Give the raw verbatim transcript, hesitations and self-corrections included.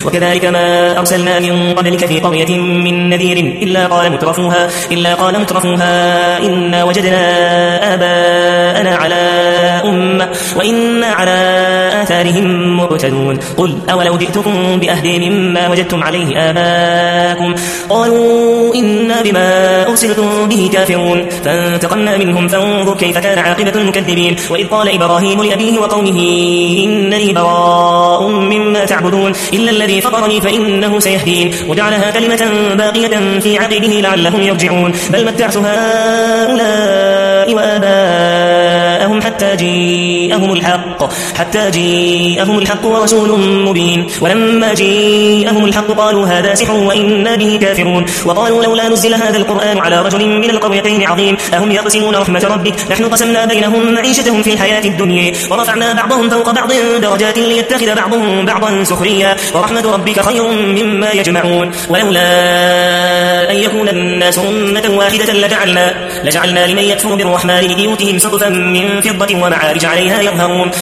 وكذلك ما أرسلنا من قبلك في قرية من نذير إلا قال مترفوها, إلا قال مترفوها إنا وجدنا آباءنا على أمة وإنا على آثارهم مقتدون. قل أولو جئتكم بأهدي مما وجدتم عليه آباءكم قالوا إنا بما أرسلتم به كافرون فانتقمنا منهم فانظر كيف كان عاقبة المكذبين. وإذ قال إبراهيم لأبيه وقومه إنني براء مما تعبدون إلا الذي فطرني فإنه سيهدين وجعلها كلمة باقية في عقبه لعلهم يرجعون. بل متعت هؤلاء وآباءهم حتى جاءهم الحق حتى جاءهم الحق ورسول مبين. ولما جاءهم الحق قالوا هذا سحر وإنا به كافرون وقالوا لولا نزل هذا القرآن على رجل من القريتين عظيم أهم يقسمون رحمة ربك نحن قسمنا بينهم معيشتهم في الحياة الدنيا ورفعنا بعضهم فوق بعض درجات ليتخذ بعضهم بعضا سخريا ورحمة ربك خير مما يجمعون. ولولا أن يكون الناس أمة واحدة لجعلنا, لجعلنا لمن يكفر بالرحمن لبيوتهم سقفا من فضة ومعارج عليها يظهرون